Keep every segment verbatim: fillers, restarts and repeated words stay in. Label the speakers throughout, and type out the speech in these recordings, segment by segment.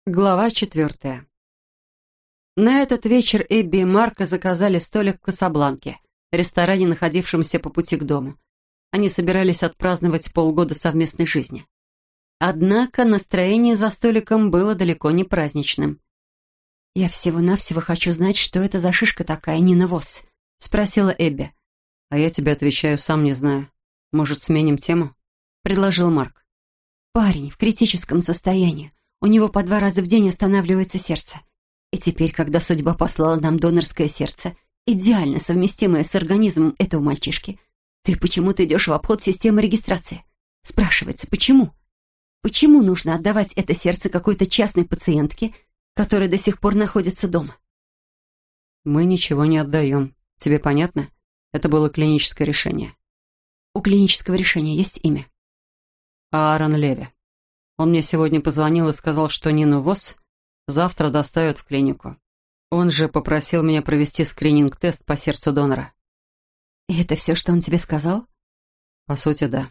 Speaker 1: Глава четвертая. На этот вечер Эбби и Марко заказали столик в Касабланке, ресторане, находившемся по пути к дому. Они собирались отпраздновать полгода совместной жизни. Однако настроение за столиком было далеко не праздничным. «Я всего-навсего хочу знать, что это за шишка такая, Нина Восс?» — спросила Эбби.
Speaker 2: «А я тебе отвечаю, сам не знаю. Может, сменим тему?» — предложил Марк.
Speaker 1: «Парень в критическом состоянии. У него по два раза в день останавливается сердце. И теперь, когда судьба послала нам донорское сердце, идеально совместимое с организмом этого мальчишки, ты почему-то идешь в обход системы регистрации. Спрашивается, почему? Почему нужно отдавать это сердце какой-то частной пациентке, которая до сих пор находится дома?»
Speaker 2: «Мы ничего не отдаем. Тебе понятно? Это было клиническое решение».
Speaker 1: «У клинического решения есть имя?»
Speaker 2: «Аарон Леви. Он мне сегодня позвонил и сказал, что Нину Восс завтра доставят в клинику. Он же попросил меня провести скрининг-тест по сердцу донора».
Speaker 1: «И это все, что он тебе сказал?»
Speaker 2: «По сути, да».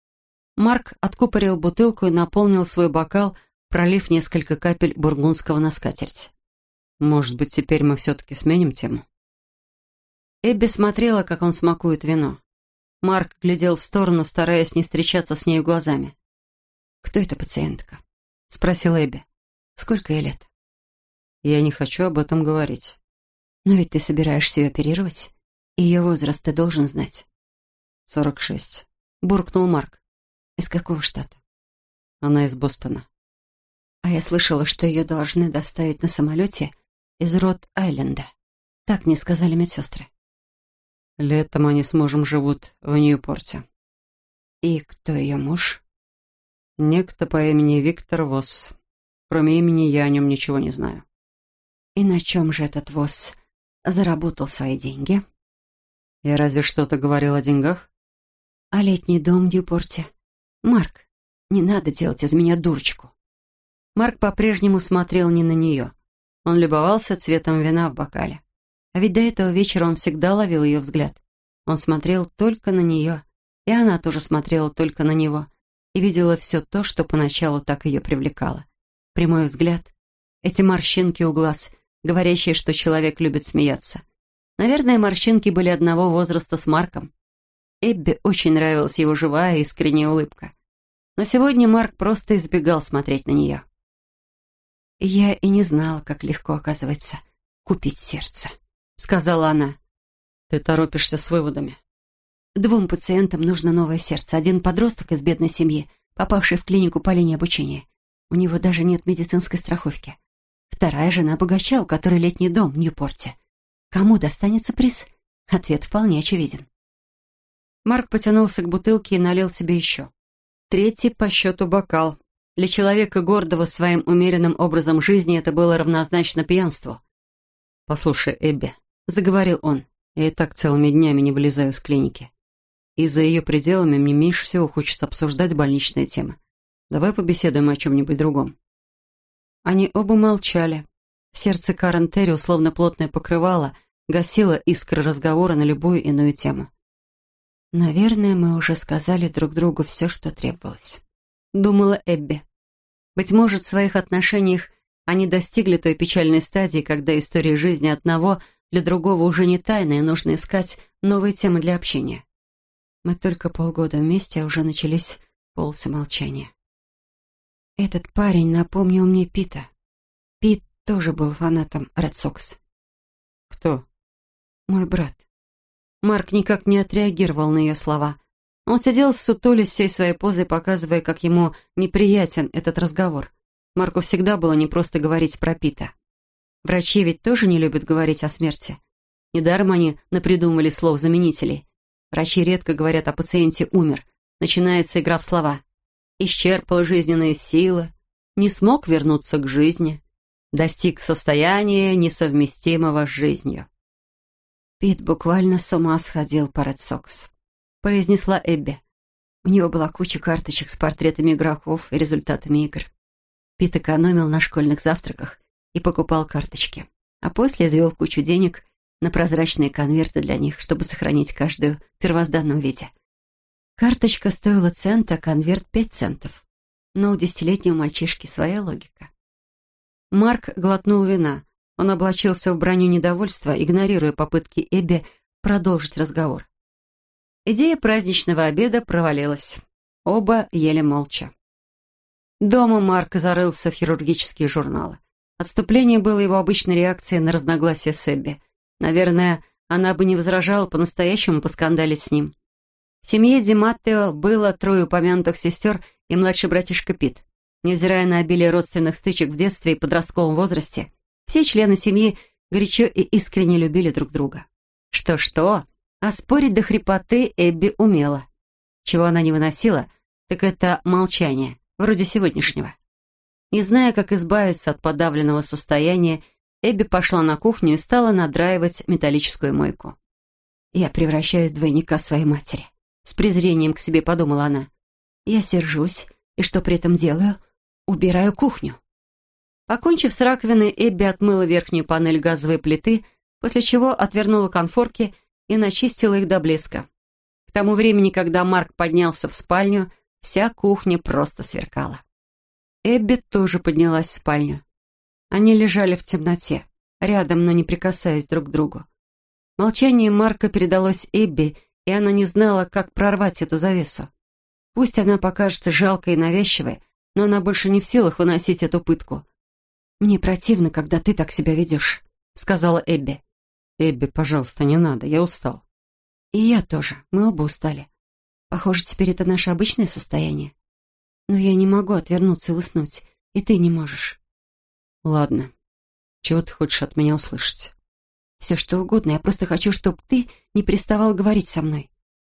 Speaker 1: Марк откупорил бутылку и наполнил свой бокал, пролив несколько капель бургундского на скатерть.
Speaker 2: «Может быть, теперь мы все-таки сменим тему?»
Speaker 1: Эбби смотрела, как он смакует вино. Марк глядел в сторону, стараясь не встречаться с нею глазами. «Кто эта пациентка?» — спросила Эбби. «Сколько ей лет?»
Speaker 2: «Я не хочу об этом говорить».
Speaker 1: «Но ведь ты собираешься ее оперировать? Ее возраст ты должен знать».
Speaker 2: «Сорок шесть»,
Speaker 1: — буркнул Марк. «Из какого штата?»
Speaker 2: «Она из Бостона».
Speaker 1: «А я слышала, что ее должны доставить на самолете из Рот-Айленда. Так мне сказали медсестры».
Speaker 2: «Летом они с мужем живут в Ньюпорте».
Speaker 1: «И кто ее муж?»
Speaker 2: «Некто по имени Виктор Восс. Кроме имени я о нем ничего не знаю».
Speaker 1: «И на чем же этот Восс заработал свои деньги?»
Speaker 2: «Я разве что-то говорил о деньгах?»
Speaker 1: «А летний дом в Ньюпорте? Марк, не надо делать из меня дурочку». Марк по-прежнему смотрел не на нее. Он любовался цветом вина в бокале. А ведь до этого вечера он всегда ловил ее взгляд. Он смотрел только на нее, и она тоже смотрела только на него, и видела все то, что поначалу так ее привлекало. Прямой взгляд, эти морщинки у глаз, говорящие, что человек любит смеяться. Наверное, морщинки были одного возраста с Марком. Эбби очень нравилась его живая и искренняя улыбка. Но сегодня Марк просто избегал смотреть на нее. «Я и не знала, как легко, оказывается, купить сердце», — сказала она.
Speaker 2: «Ты торопишься с выводами».
Speaker 1: «Двум пациентам нужно новое сердце. Один подросток из бедной семьи, попавший в клинику по линии обучения. У него даже нет медицинской страховки. Вторая жена богача, у которой летний дом в Ньюпорте. Кому достанется приз? Ответ вполне очевиден». Марк потянулся к бутылке и налил себе еще. Третий по счету бокал. Для человека, гордого своим умеренным образом жизни, это было равнозначно пьянству.
Speaker 2: «Послушай, Эбби»,
Speaker 1: — заговорил он,
Speaker 2: — «я и так целыми днями не вылезаю из клиники. И за ее пределами мне меньше всего хочется обсуждать больничные темы. Давай побеседуем о чем-нибудь другом».
Speaker 1: Они оба молчали. Сердце Карен Терри, условно плотное покрывало, гасило искры разговора на любую иную тему. «Наверное, мы уже сказали друг другу все, что требовалось», — думала Эбби. Быть может, в своих отношениях они достигли той печальной стадии, когда история жизни одного для другого уже не тайна, и нужно искать новые темы для общения. Мы только полгода вместе, а уже начались полосы молчания. Этот парень напомнил мне Пита. Пит тоже был фанатом Ред Сокс.
Speaker 2: «Кто?»
Speaker 1: «Мой брат». Марк никак не отреагировал на ее слова. Он сидел ссутулясь всей своей позой, показывая, как ему неприятен этот разговор. Марку всегда было непросто говорить про Пита. Врачи ведь тоже не любят говорить о смерти. Недаром они напридумывали слов-заменителей. Врачи редко говорят о пациенте «умер». Начинается игра в слова. Исчерпала жизненные силы, не смог вернуться к жизни, достиг состояния, несовместимого с жизнью. «Пит буквально с ума сходил по Ред Сокс», — произнесла Эбби. У него была куча карточек с портретами игроков и результатами игр. Пит экономил на школьных завтраках и покупал карточки, а после извел кучу денег на прозрачные конверты для них, чтобы сохранить каждую в первозданном виде. Карточка стоила цент, а конверт пять центов. Но у десятилетнего мальчишки своя логика. Марк глотнул вина. Он облачился в броню недовольства, игнорируя попытки Эбби продолжить разговор. Идея праздничного обеда провалилась. Оба ели молча. Дома Марк зарылся в хирургические журналы. Отступление было его обычной реакцией на разногласия с Эбби. Наверное, она бы не возражала по-настоящему поскандалить с ним. В семье Ди Маттео было трое упомянутых сестер и младший братишка Пит. Невзирая на обилие родственных стычек в детстве и подростковом возрасте, все члены семьи горячо и искренне любили друг друга. Что-что, а спорить до хрипоты Эбби умела. Чего она не выносила, так это молчание, вроде сегодняшнего. Не зная, как избавиться от подавленного состояния, Эбби пошла на кухню и стала надраивать металлическую мойку. «Я превращаюсь в двойника своей матери», — с презрением к себе подумала она. «Я сержусь, и что при этом делаю? Убираю кухню». Покончив с раковиной, Эбби отмыла верхнюю панель газовой плиты, после чего отвернула конфорки и начистила их до блеска. К тому времени, когда Марк поднялся в спальню, вся кухня просто сверкала. Эбби тоже поднялась в спальню. Они лежали в темноте, рядом, но не прикасаясь друг к другу. Молчание Марка передалось Эбби, и она не знала, как прорвать эту завесу. Пусть она покажется жалкой и навязчивой, но она больше не в силах выносить эту пытку. «Мне противно, когда ты так себя ведешь», — сказала Эбби. «Эбби, пожалуйста, не надо, я устал». «И я тоже, мы оба устали. Похоже, теперь это наше обычное состояние. Но я не могу отвернуться и уснуть, и ты не можешь».
Speaker 2: «Ладно. Чего ты хочешь от меня услышать?»
Speaker 1: «Все что угодно, я просто хочу, чтобы ты не переставал говорить со мной».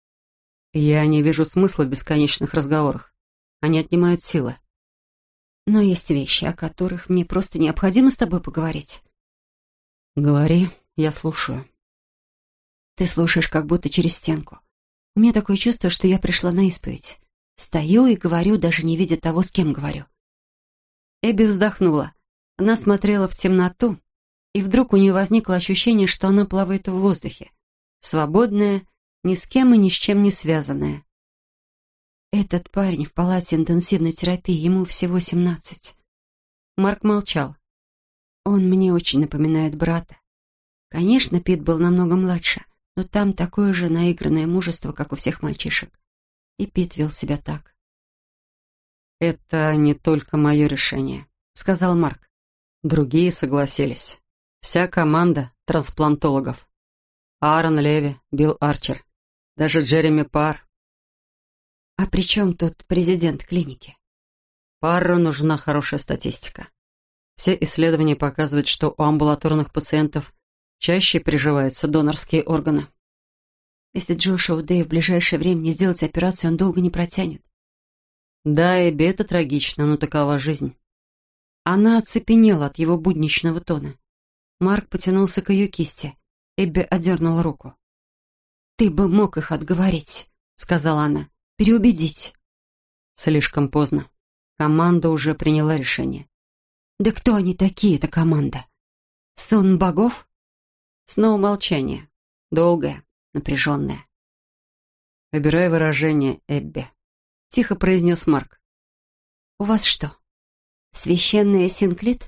Speaker 2: «Я не вижу смысла в бесконечных разговорах. Они отнимают силы».
Speaker 1: «Но есть вещи, о которых мне просто необходимо с тобой поговорить».
Speaker 2: «Говори, я слушаю».
Speaker 1: «Ты слушаешь, как будто через стенку. У меня такое чувство, что я пришла на исповедь. Стою и говорю, даже не видя того, с кем говорю». Эбби вздохнула. Она смотрела в темноту, и вдруг у нее возникло ощущение, что она плавает в воздухе. Свободная, ни с кем и ни с чем не связанная. «Этот парень в палате интенсивной терапии, ему всего семнадцать». Марк молчал. «Он мне очень напоминает брата. Конечно, Пит был намного младше, но там такое же наигранное мужество, как у всех мальчишек. И Пит вел себя так».
Speaker 2: «Это не только мое решение», — сказал Марк. «Другие согласились. Вся команда трансплантологов. Аарон Леви, Билл Арчер, даже Джереми Парр».
Speaker 1: «А при чем тут президент клиники?»
Speaker 2: Парру нужна хорошая статистика. Все исследования показывают, что у амбулаторных пациентов чаще приживаются донорские органы.
Speaker 1: «Если Джошуа Дэй в ближайшее время не сделать операцию, он долго не протянет».
Speaker 2: «Да, Эбби, это трагично, но такова жизнь».
Speaker 1: Она оцепенела от его будничного тона. Марк потянулся к ее кисти. Эбби отдернула руку. «Ты бы мог их отговорить», — сказала она. «Переубедить».
Speaker 2: Слишком поздно. Команда уже приняла решение.
Speaker 1: «Да кто они такие, эта команда? Сон богов?»
Speaker 2: Снова молчание. Долгое, напряженное. «Выбирай выражение, Эбби», — тихо произнес Марк.
Speaker 1: «У вас что, священный синклит?»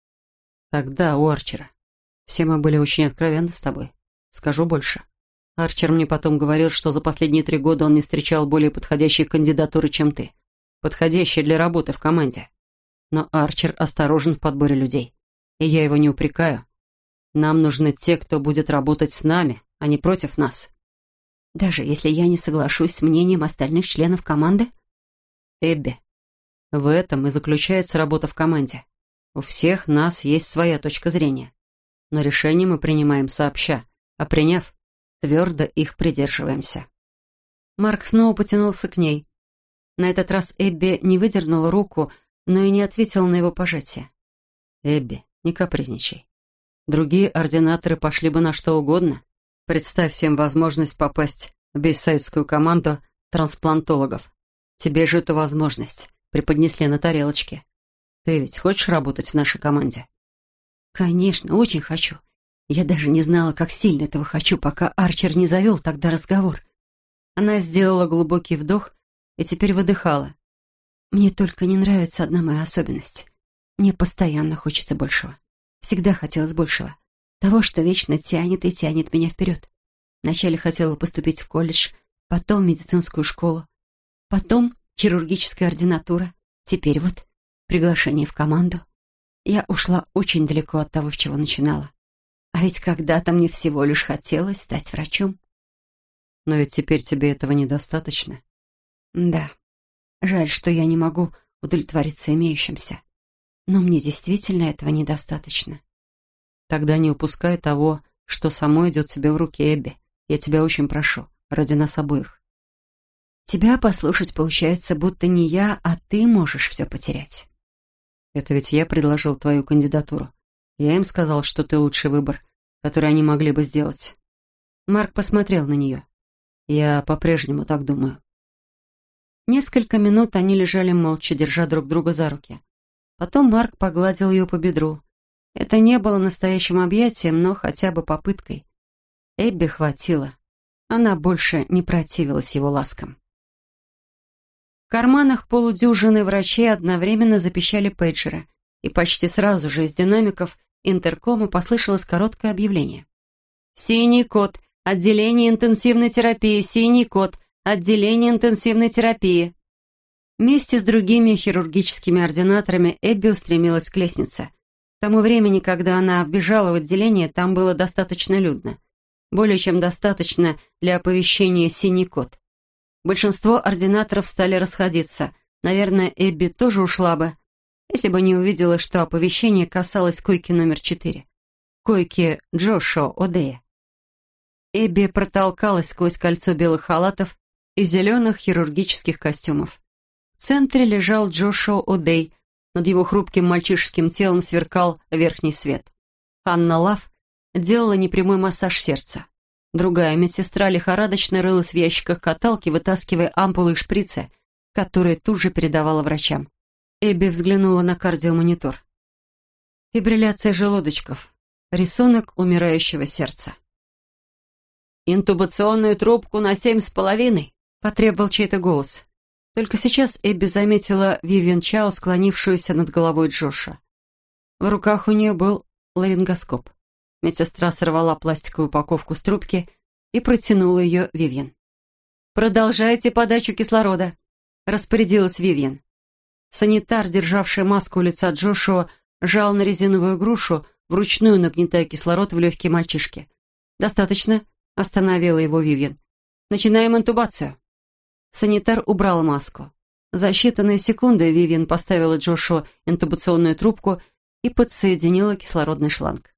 Speaker 2: «Тогда у Арчера. Все мы были очень откровенны с тобой. Скажу больше. Арчер мне потом говорил, что за последние три года он не встречал более подходящей кандидатуры, чем ты. Подходящей для работы в команде. Но Арчер осторожен в подборе людей. И я его не упрекаю. Нам нужны те, кто будет работать с нами, а не против нас».
Speaker 1: «Даже если я не соглашусь с мнением остальных членов команды?»
Speaker 2: «Эбби, в этом и заключается работа в команде. У всех нас есть своя точка зрения. Но решения мы принимаем сообща, а приняв, твердо их придерживаемся».
Speaker 1: Марк снова потянулся к ней. На этот раз Эбби не выдернула руку, но и не ответила на его пожатие.
Speaker 2: «Эбби, не капризничай. Другие ординаторы пошли бы на что угодно. Представь всем возможность попасть в бейсайдскую команду трансплантологов. Тебе же эту возможность преподнесли на тарелочке. Ты ведь хочешь работать в нашей команде?»
Speaker 1: «Конечно, очень хочу. Я даже не знала, как сильно этого хочу, пока Арчер не завел тогда разговор». Она сделала глубокий вдох и теперь выдыхала. «Мне только не нравится одна моя особенность. Мне постоянно хочется большего. Всегда хотелось большего. Того, что вечно тянет и тянет меня вперед. Вначале хотела поступить в колледж, потом в медицинскую школу, потом хирургическая ординатура. Теперь вот приглашение в команду. Я ушла очень далеко от того, с чего начинала. А ведь когда-то мне всего лишь хотелось стать врачом.
Speaker 2: Но ведь теперь тебе этого недостаточно.
Speaker 1: Да. Жаль, что я не могу удовлетвориться имеющимся. Но мне действительно этого недостаточно.
Speaker 2: Тогда не упускай того, что само идет тебе в руки, Эбби. Я тебя очень прошу, ради нас обоих.
Speaker 1: Тебя послушать получается, будто не я, а ты можешь все потерять.
Speaker 2: Это ведь я предложил твою кандидатуру. Я им сказал, что ты лучший выбор, который они могли бы сделать.
Speaker 1: Марк посмотрел на нее.
Speaker 2: Я по-прежнему так думаю.
Speaker 1: Несколько минут они лежали молча, держа друг друга за руки. Потом Марк погладил ее по бедру. Это не было настоящим объятием, но хотя бы попыткой. Эбби хватило. Она больше не противилась его ласкам. В карманах полудюжины врачей одновременно запищали пейджеры, и почти сразу же из динамиков интеркома послышалось короткое объявление. «Синий код. Отделение интенсивной терапии. Синий код. Отделение интенсивной терапии». Вместе с другими хирургическими ординаторами Эбби устремилась к лестнице. К тому времени, когда она вбежала в отделение, там было достаточно людно. Более чем достаточно для оповещения «Синий код». Большинство ординаторов стали расходиться. Наверное, Эбби тоже ушла бы, если бы не увидела, что оповещение касалось койки номер четыре. Койки Джошуа О'Дея. Эбби протолкалась сквозь кольцо белых халатов и зеленых хирургических костюмов. В центре лежал Джошуа О'Дей. Над его хрупким мальчишеским телом сверкал верхний свет. Ханна Лав делала непрямой массаж сердца. Другая медсестра лихорадочно рылась в ящиках каталки, вытаскивая ампулы и шприцы, которые тут же передавала врачам. Эбби взглянула на кардиомонитор. Фибрилляция желудочков. Рисунок умирающего сердца. «Интубационную трубку на семь с половиной», — потребовал чей-то голос. Только сейчас Эбби заметила Вивиан Чао, склонившуюся над головой Джоша. В руках у нее был ларингоскоп. Медсестра сорвала пластиковую упаковку с трубки и протянула ее Вивиан. «Продолжайте подачу кислорода», — распорядилась Вивиан. Санитар, державший маску у лица Джошуа, жал на резиновую грушу, вручную нагнетая кислород в легкие мальчишки. «Достаточно», — остановила его Вивиан. «Начинаем интубацию». Санитар убрал маску. За считанные секунды Вивиан поставила Джошуа интубационную трубку и подсоединила кислородный шланг.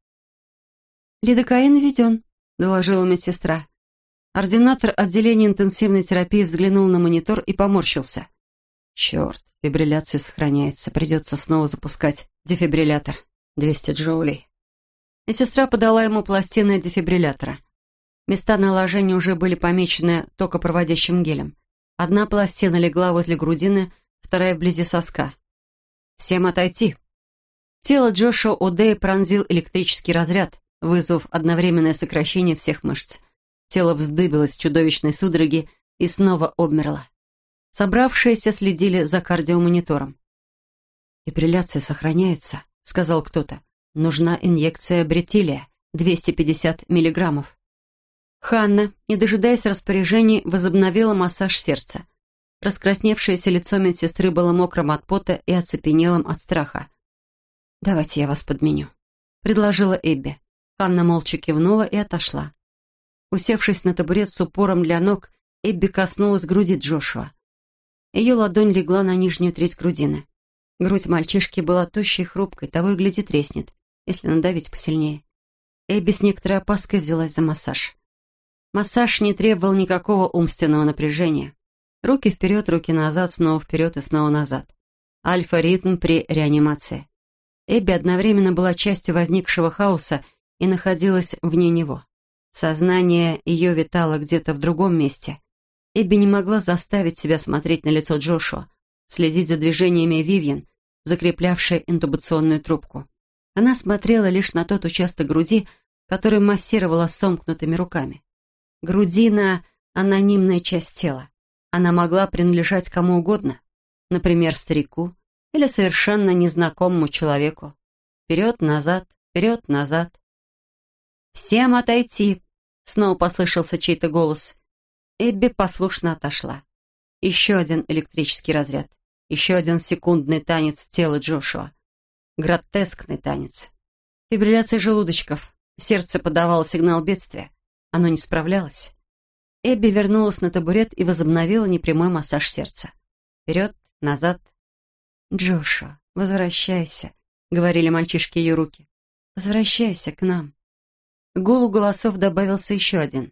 Speaker 1: «Лидокаин введен», — доложила медсестра. Ординатор отделения интенсивной терапии взглянул на монитор и поморщился. «Черт, фибрилляция сохраняется. Придется снова запускать дефибриллятор. двести джоулей». Медсестра подала ему пластины дефибриллятора. Места наложения уже были помечены токопроводящим гелем. Одна пластина легла возле грудины, вторая вблизи соска. «Всем отойти!» Тело Джошуа О'Дея пронзил электрический разряд, вызвав одновременное сокращение всех мышц. Тело вздыбилось в чудовищной судороге и снова обмерло. Собравшиеся следили за кардиомонитором. «Фибрилляция сохраняется», — сказал кто-то. «Нужна инъекция бретилия, двести пятьдесят миллиграммов». Ханна, не дожидаясь распоряжений, возобновила массаж сердца. Раскрасневшееся лицо медсестры было мокрым от пота и оцепенелым от страха. «Давайте я вас подменю», — предложила Эбби. Ханна молча кивнула и отошла. Усевшись на табурет с упором для ног, Эбби коснулась груди Джошуа. Ее ладонь легла на нижнюю треть грудины. Грудь мальчишки была тощей и хрупкой, того и гляди треснет, если надавить посильнее. Эбби с некоторой опаской взялась за массаж. Массаж не требовал никакого умственного напряжения. Руки вперед, руки назад, снова вперед и снова назад. Альфа-ритм при реанимации. Эбби одновременно была частью возникшего хаоса и находилась вне него. Сознание ее витало где-то в другом месте. Эбби не могла заставить себя смотреть на лицо Джошуа, следить за движениями Вивьен, закреплявшей интубационную трубку. Она смотрела лишь на тот участок груди, который массировала сомкнутыми руками. Грудина — анонимная часть тела. Она могла принадлежать кому угодно, например, старику или совершенно незнакомому человеку. Вперед-назад, вперед-назад. «Всем отойти!» — снова послышался чей-то голос. Эбби послушно отошла. Еще один электрический разряд. Еще один секундный танец тела Джошуа. Гротескный танец. Фибрилляция желудочков. Сердце подавало сигнал бедствия. Оно не справлялось. Эбби вернулась на табурет и возобновила непрямой массаж сердца. Вперед, назад. «Джошуа, возвращайся», — говорили мальчишки ее руки. «Возвращайся к нам». К гулу голосов добавился еще один.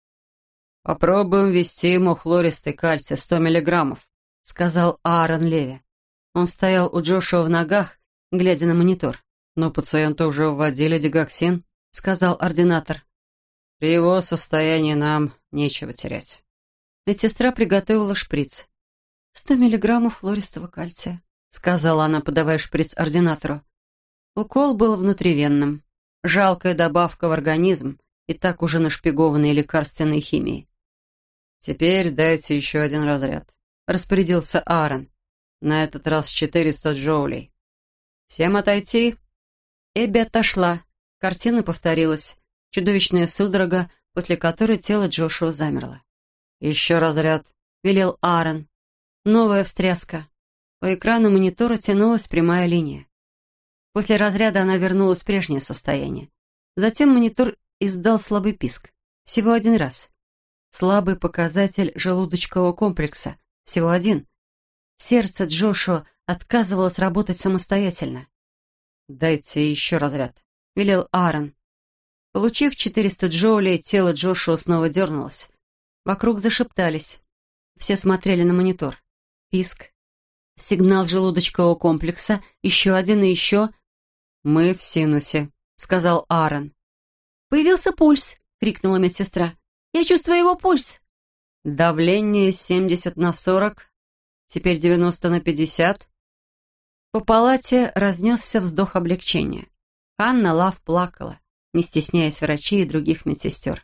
Speaker 1: «Попробуем ввести ему хлористый кальций сто миллиграммов», — сказал Аарон Леви. Он стоял у Джошуа в ногах, глядя на монитор. «Но пациенту уже вводили дигоксин», — сказал ординатор. «При его состоянии нам нечего терять». Медсестра приготовила шприц. «Сто миллиграммов хлористого кальция», — сказала она, подавая шприц ординатору. Укол был внутривенным. Жалкая добавка в организм, и так уже нашпигованной лекарственной химией. «Теперь дайте еще один разряд», — распорядился Аарон. «На этот раз четыреста джоулей». «Всем отойти». Эбби отошла. Картина повторилась. Чудовищная судорога, после которой тело Джошуа замерло. «Еще разряд», — велел Аарон. Новая встряска. По экрану монитора тянулась прямая линия. После разряда она вернулась в прежнее состояние. Затем монитор издал слабый писк. Всего один раз. Слабый показатель желудочкового комплекса. Всего один. Сердце Джошуа отказывалось работать самостоятельно. «Дайте еще разряд», — велел Аарон. Получив четыреста джоулей, тело Джошуа снова дернулось. Вокруг зашептались. Все смотрели на монитор. Писк. Сигнал желудочкового комплекса. Еще один и еще. «Мы в синусе», — сказал Аарон. «Появился пульс», — крикнула медсестра. «Я чувствую его пульс». «Давление семьдесят на сорок. Теперь девяносто на пятьдесят». По палате разнесся вздох облегчения. Ханна Лав плакала, не стесняясь врачей и других медсестер.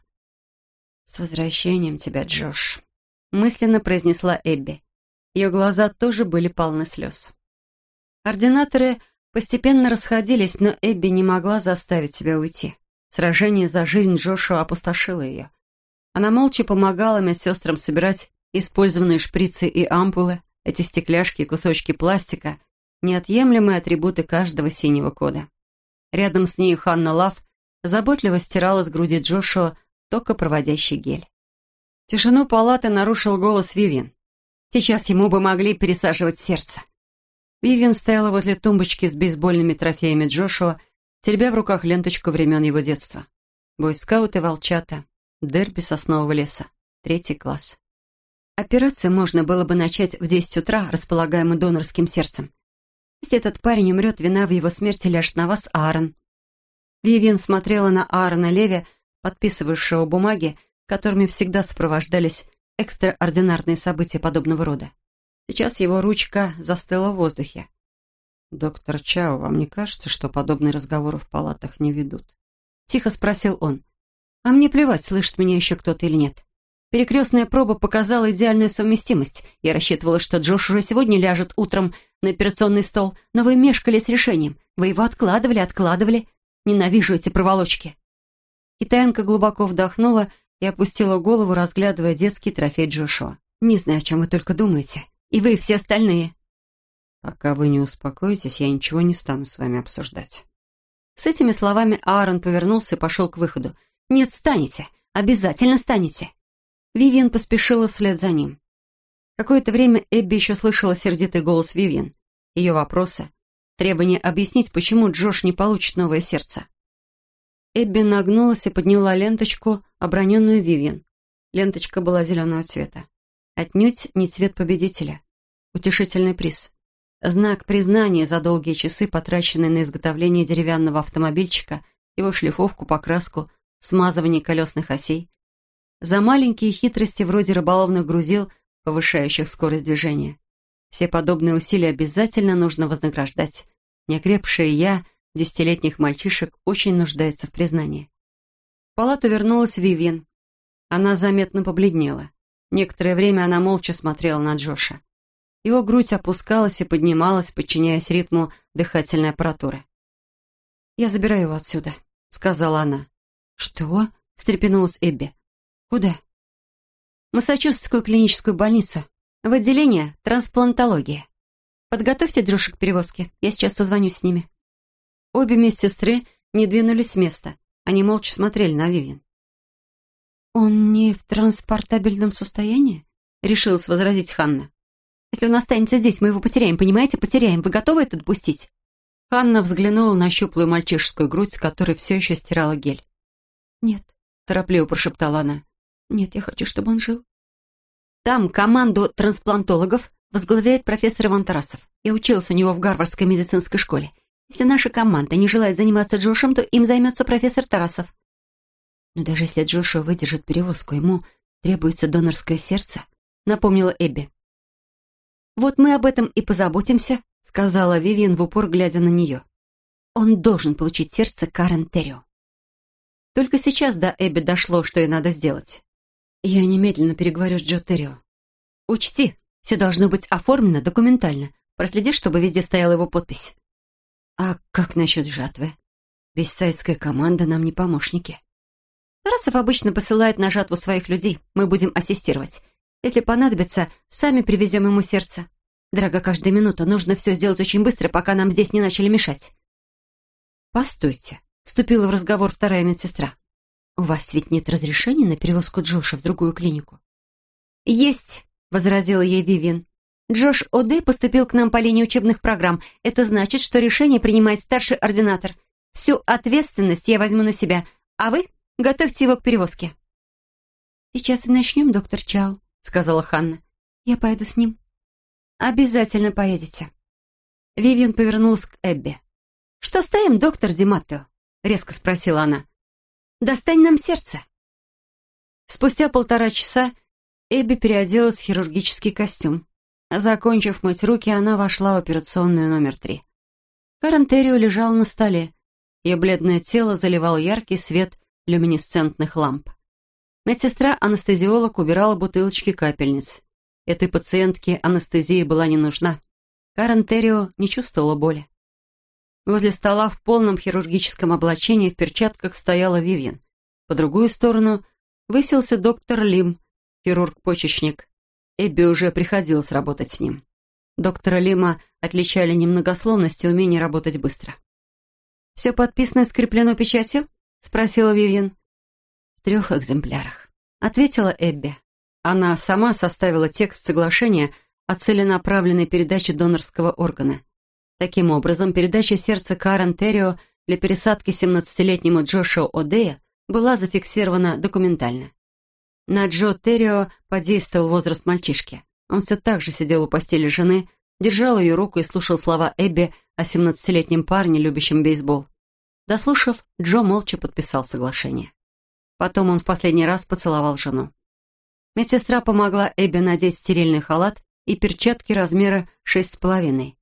Speaker 1: «С возвращением тебя, Джош», — мысленно произнесла Эбби. Ее глаза тоже были полны слез. Ординаторы постепенно расходились, но Эбби не могла заставить себя уйти. Сражение за жизнь Джошуа опустошило ее. Она молча помогала медсестрам собирать использованные шприцы и ампулы, эти стекляшки и кусочки пластика, неотъемлемые атрибуты каждого синего кода. Рядом с ней Ханна Лав заботливо стирала с груди Джошуа токопроводящий гель. Тишину палаты нарушил голос Вивиан. Сейчас ему бы могли пересаживать сердце. Вивиан стояла возле тумбочки с бейсбольными трофеями Джошуа, теребя в руках ленточку времен его детства. Бойскауты, волчата, дерби соснового леса, третий класс. Операцию можно было бы начать в десять утра, располагаемую донорским сердцем. Если этот парень умрет, вина в его смерти ляжет на вас, Аарон. Вивиан смотрела на Аарона Леви, подписывавшего бумаги, которыми всегда сопровождались экстраординарные события подобного рода. Сейчас его ручка застыла в воздухе. «Доктор Чао, вам не кажется, что подобные разговоры в палатах не ведут?» Тихо спросил он. «А мне плевать, слышит меня еще кто-то или нет. Перекрестная проба показала идеальную совместимость. Я рассчитывала, что Джош уже сегодня ляжет утром на операционный стол, но вы мешкали с решением. Вы его откладывали, откладывали. Ненавижу эти проволочки». Китаянка глубоко вдохнула и опустила голову, разглядывая детский трофей Джошуа. «Не знаю, о чем вы только думаете. И вы, и все остальные». «Пока вы не успокоитесь, я ничего не стану с вами обсуждать». С этими словами Аарон повернулся и пошел к выходу. «Нет, станете. Обязательно станете». Вивиан поспешила вслед за ним. Какое-то время Эбби еще слышала сердитый голос Вивиан. Ее вопросы, требование объяснить, почему Джош не получит новое сердце. Эбби нагнулась и подняла ленточку, оброненную Вивиан. Ленточка была зеленого цвета. Отнюдь не цвет победителя. Утешительный приз. Знак признания за долгие часы, потраченные на изготовление деревянного автомобильчика, его шлифовку, покраску, смазывание колесных осей. За маленькие хитрости вроде рыболовных грузил, повышающих скорость движения. Все подобные усилия обязательно нужно вознаграждать. Неокрепшее «я» десятилетних мальчишек очень нуждается в признании. В палату вернулась Вивиан. Она заметно побледнела. Некоторое время она молча смотрела на Джоша. Его грудь опускалась и поднималась, подчиняясь ритму дыхательной аппаратуры. «Я забираю его отсюда», — сказала она. «Что?» — встрепенулась Эбби. «Куда?» «Массачусетскую клиническую больницу. В отделение трансплантологии. Подготовьте Джоша к перевозке. Я сейчас созвонюсь с ними». Обе медсестры не двинулись с места. Они молча смотрели на Вивиан. «Он не в транспортабельном состоянии?» — решилась возразить Ханна. «Если он останется здесь, мы его потеряем, понимаете? Потеряем. Вы готовы это допустить?» Ханна взглянула на щуплую мальчишескую грудь, с которой все еще стирала гель. «Нет», — торопливо прошептала она. «Нет, я хочу, чтобы он жил». «Там команду трансплантологов возглавляет профессор Иван Тарасов. Я училась у него в Гарвардской медицинской школе. Если наша команда не желает заниматься Джошем, то им займется профессор Тарасов». «Но даже если Джошуа выдержит перевозку, ему требуется донорское сердце», — напомнила Эбби. «Вот мы об этом и позаботимся», — сказала Вивиан в упор, глядя на нее. «Он должен получить сердце Карен Террио». Только сейчас до Эбби дошло, что ей надо сделать. «Я немедленно переговорю с Джо Террио. Учти, все должно быть оформлено документально. Проследи, чтобы везде стояла его подпись». «А как насчет жатвы? Вестсайдская команда нам не помощники». «Тарасов обычно посылает на жатву своих людей. Мы будем ассистировать. Если понадобится, сами привезем ему сердце. Дорога каждая минута. Нужно все сделать очень быстро, пока нам здесь не начали мешать». «Постойте», — вступила в разговор вторая медсестра. «У вас ведь нет разрешения на перевозку Джоша в другую клинику?» «Есть», — возразила ей Вивиан. «Джош О'Дэй поступил к нам по линии учебных программ. Это значит, что решение принимает старший ординатор. Всю ответственность я возьму на себя, а вы готовьте его к перевозке». «Сейчас и начнем, доктор Чао», — сказала Ханна. «Я поеду с ним». «Обязательно поедете». Вивиан повернулась к Эбби. «Что стоим, доктор Ди Маттео?» — резко спросила она. «Достань нам сердце». Спустя полтора часа Эбби переоделась в хирургический костюм. Закончив мыть руки, она вошла в операционную номер три. Карен Террио лежала на столе. Ее бледное тело заливал яркий свет люминесцентных ламп. Медсестра-анестезиолог убирала бутылочки капельниц. Этой пациентке анестезия была не нужна. Карен Террио не чувствовала боли. Возле стола в полном хирургическом облачении в перчатках стояла Вивиан. По другую сторону высился доктор Лим, хирург-почечник. Эбби уже приходилось работать с ним. Доктора Лима отличали немногословность и умение работать быстро. «Все подписано и скреплено печатью?» — спросила Вивиан. «В трех экземплярах», — ответила Эбби. Она сама составила текст соглашения о целенаправленной передаче донорского органа. Таким образом, передача сердца Карен Террио для пересадки семнадцатилетнему Джошу О'Дэя была зафиксирована документально. На Джо Террио подействовал возраст мальчишки. Он все так же сидел у постели жены, держал ее руку и слушал слова Эбби о семнадцатилетнем парне, любящем бейсбол. Дослушав, Джо молча подписал соглашение. Потом он в последний раз поцеловал жену. Медсестра помогла Эбби надеть стерильный халат и перчатки размера шесть с половиной.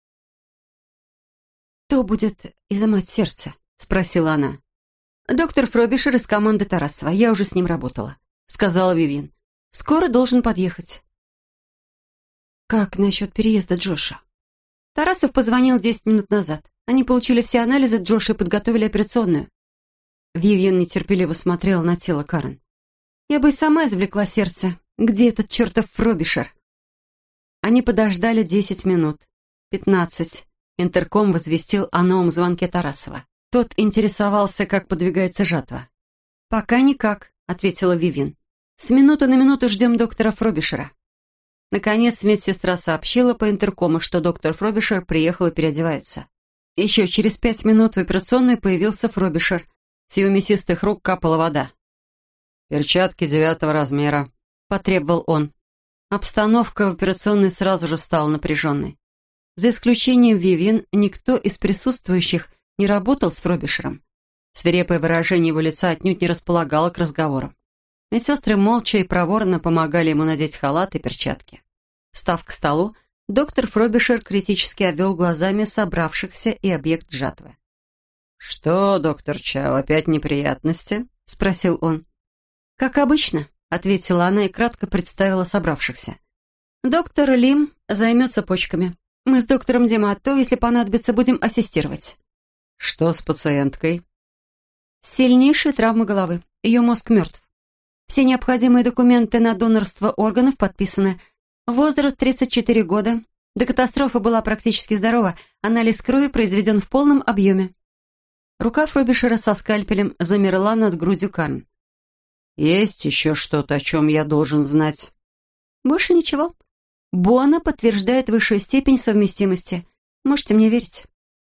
Speaker 1: «Кто будет изымать сердце?» — спросила она. «Доктор Фробишер из команды Тарасова. Я уже с ним работала», — сказала Вивиан. «Скоро должен подъехать». «Как насчет переезда Джоша?» Тарасов позвонил десять минут назад. Они получили все анализы Джоша и подготовили операционную. Вивиан нетерпеливо смотрела на тело Карен. «Я бы и сама извлекла сердце. Где этот чертов Фробишер?» Они подождали десять минут. Пятнадцать. Интерком возвестил о новом звонке Тарасова. Тот интересовался, как подвигается жатва. «Пока никак», — ответила Вивиан. «С минуты на минуту ждем доктора Фробишера». Наконец медсестра сообщила по интеркому, что доктор Фробишер приехал и переодевается. Еще через пять минут в операционной появился Фробишер. С его мясистых рук капала вода. «Перчатки девятого размера», — потребовал он. Обстановка в операционной сразу же стала напряженной. За исключением Вивиан, никто из присутствующих не работал с Фробишером. Свирепое выражение его лица отнюдь не располагало к разговорам. Медсестры молча и проворно помогали ему надеть халат и перчатки. Встав к столу, доктор Фробишер критически обвел глазами собравшихся и объект жатвы. «Что, доктор Чао, опять неприятности?» — спросил он. «Как обычно», — ответила она и кратко представила собравшихся. Доктор Лим займется почками. Мы с доктором Диматто, если понадобится, будем ассистировать.
Speaker 2: Что с пациенткой?
Speaker 1: Сильнейшая травма головы. Ее мозг мертв. Все необходимые документы на донорство органов подписаны. Возраст тридцать четыре года. До катастрофы была практически здорова. Анализ крови произведен в полном объеме. Рука Фробишера со скальпелем замерла над грудью Карн.
Speaker 2: «Есть еще что-то, о чем я должен знать?»
Speaker 1: «Больше ничего. Бона подтверждает высшую степень совместимости. Можете мне верить».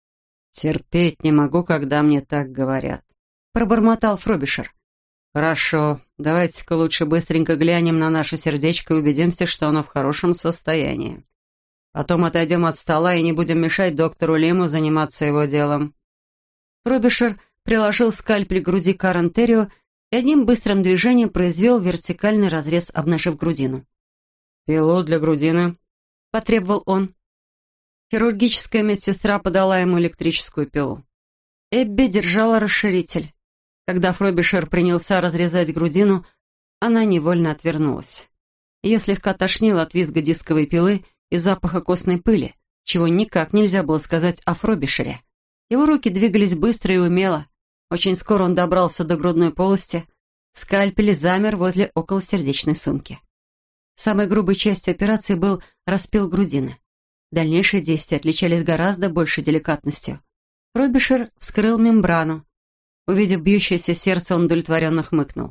Speaker 2: «Терпеть не могу, когда мне так говорят», — пробормотал Фробишер. «Хорошо, давайте-ка лучше быстренько глянем на наше сердечко и убедимся, что оно в хорошем состоянии. Потом отойдем от стола и не будем мешать доктору Лиму заниматься его делом».
Speaker 1: Фробишер приложил скальпель к груди Карен Террио и одним быстрым движением произвел вертикальный разрез, обнажив грудину.
Speaker 2: «Пилу для грудины»,
Speaker 1: — потребовал он. Хирургическая медсестра подала ему электрическую пилу. Эбби держала расширитель. Когда Фробишер принялся разрезать грудину, она невольно отвернулась. Ее слегка тошнило от визга дисковой пилы и запаха костной пыли, чего никак нельзя было сказать о Фробишере. Его руки двигались быстро и умело. Очень скоро он добрался до грудной полости. Скальпель замер возле околосердечной сумки. Самой грубой частью операции был распил грудины. Дальнейшие действия отличались гораздо большей деликатностью. Фробишер вскрыл мембрану. Увидев бьющееся сердце, он удовлетворенно хмыкнул.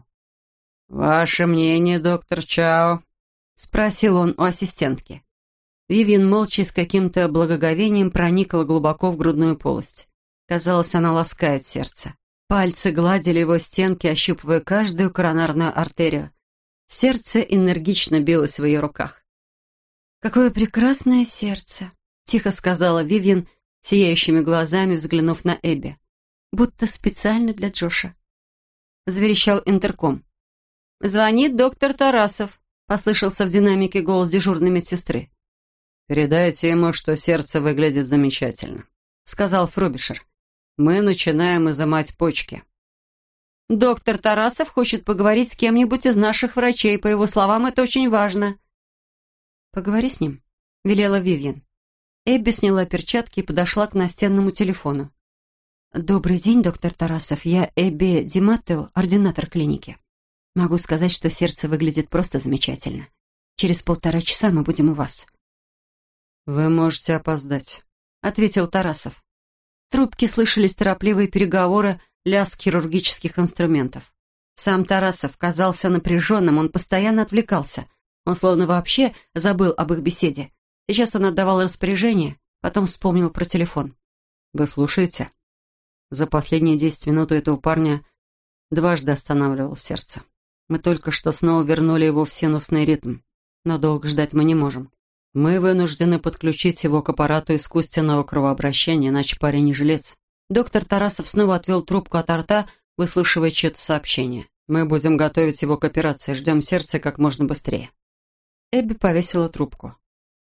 Speaker 2: «Ваше мнение, доктор Чао?»
Speaker 1: — спросил он у ассистентки. Вивиан молча и с каким-то благоговением проникла глубоко в грудную полость. Казалось, она ласкает сердце. Пальцы гладили его стенки, ощупывая каждую коронарную артерию. Сердце энергично билось в ее руках. «Какое прекрасное сердце!» — тихо сказала Вивиан, сияющими глазами взглянув на Эбби. «Будто специально для Джоша». Заверещал интерком. «Звонит доктор Тарасов», — послышался в динамике голос дежурной медсестры.
Speaker 2: «Передайте ему, что сердце выглядит замечательно», — сказал Фробишер. «Мы начинаем изымать почки».
Speaker 1: «Доктор Тарасов хочет поговорить с кем-нибудь из наших врачей. По его словам, это очень важно». «Поговори с ним», — велела Вивиан. Эбби сняла перчатки и подошла к настенному телефону. «Добрый день, доктор Тарасов. Я Эбби Диматто, ординатор клиники. Могу сказать, что сердце выглядит просто замечательно. Через полтора часа мы будем у вас».
Speaker 2: «Вы можете опоздать», — ответил Тарасов.
Speaker 1: В трубке слышались торопливые переговоры, лязг хирургических инструментов. Сам Тарасов казался напряженным, он постоянно отвлекался. Он словно вообще забыл об их беседе. Сейчас он отдавал распоряжение, потом вспомнил про телефон.
Speaker 2: «Вы слушаете? За последние десять минут у этого парня дважды останавливалось сердце. Мы только что снова вернули его в синусный ритм, но долго ждать мы не можем. Мы вынуждены подключить его к аппарату искусственного кровообращения, иначе парень не жилец».
Speaker 1: Доктор Тарасов снова отвел трубку от рта, выслушивая чье-то сообщение.
Speaker 2: «Мы будем готовить его к операции. Ждем сердца как можно быстрее».
Speaker 1: Эбби повесила трубку.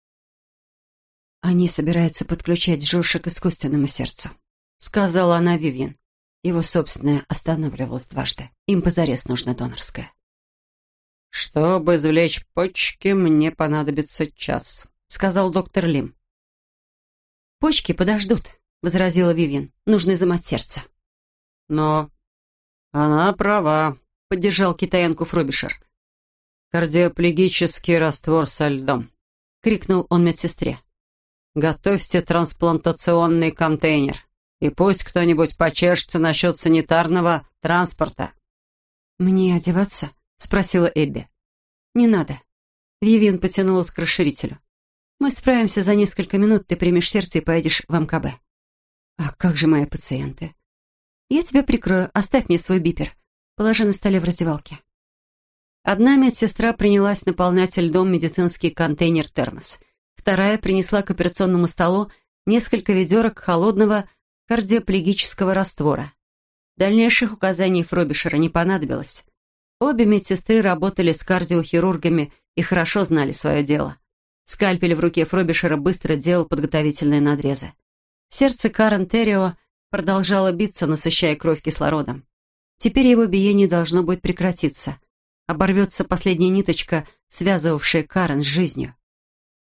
Speaker 1: «Они собираются подключать Джоша к искусственному сердцу», — сказала она Вивиан. «Его собственное останавливалось дважды. Им позарез нужно донорское».
Speaker 2: «Чтобы извлечь почки, мне понадобится час», — сказал доктор Лим.
Speaker 1: «Почки подождут», — возразила Вивиан. «Нужно изымать сердце».
Speaker 2: «Но она права», — поддержал китаянку Фробишер. «Кардиоплегический раствор со льдом», — крикнул он медсестре. «Готовьте трансплантационный контейнер, и пусть кто-нибудь почешется насчет санитарного транспорта».
Speaker 1: «Мне одеваться?» — спросила Эбби. «Не надо». Вивиан потянулась к расширителю. «Мы справимся за несколько минут, ты примешь сердце и поедешь в эм ка бэ». «А как же мои пациенты?» «Я тебя прикрою, оставь мне свой бипер. Положи на столе в раздевалке». Одна медсестра принялась наполнять льдом медицинский контейнер-термос. Вторая принесла к операционному столу несколько ведерок холодного кардиоплегического раствора. Дальнейших указаний Фробишера не понадобилось. Обе медсестры работали с кардиохирургами и хорошо знали свое дело. Скальпель в руке Фробишера быстро делал подготовительные надрезы. Сердце Карен Террио продолжало биться, насыщая кровь кислородом. Теперь его биение должно будет прекратиться. Оборвется последняя ниточка, связывавшая Карен с жизнью.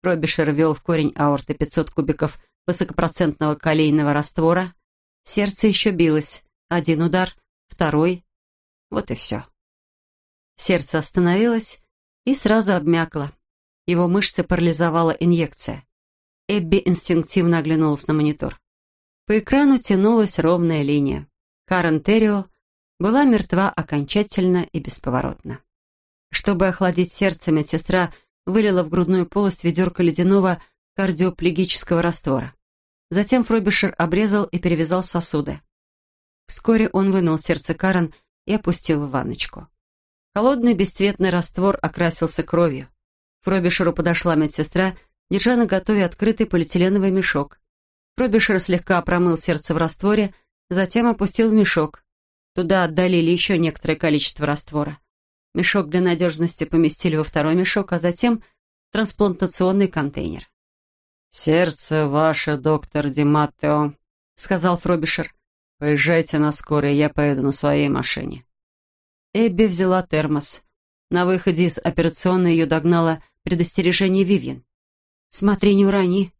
Speaker 1: Фробишер ввел в корень аорты пятьсот кубиков высокопроцентного калийного раствора. Сердце еще билось. Один удар, второй. Вот и все. Сердце остановилось и сразу обмякло. Его мышцы парализовала инъекция. Эбби инстинктивно оглянулась на монитор. По экрану тянулась ровная линия. Карен Террио была мертва окончательно и бесповоротно. Чтобы охладить сердце, медсестра вылила в грудную полость ведерко ледяного кардиоплегического раствора. Затем Фробишер обрезал и перевязал сосуды. Вскоре он вынул сердце Карен и опустил в ванночку. Холодный бесцветный раствор окрасился кровью. К Фробишеру подошла медсестра, держа наготове открытый полиэтиленовый мешок. Фробишер слегка промыл сердце в растворе, затем опустил в мешок. Туда отдалили еще некоторое количество раствора. Мешок для надежности поместили во второй мешок, а затем в трансплантационный контейнер.
Speaker 2: «Сердце ваше, доктор Ди Маттео», — сказал Фробишер. «Поезжайте на скорой, я поеду на своей машине».
Speaker 1: Эбби взяла термос. На выходе из операционной ее догнало предостережение Вивьен. «Смотри, не урони».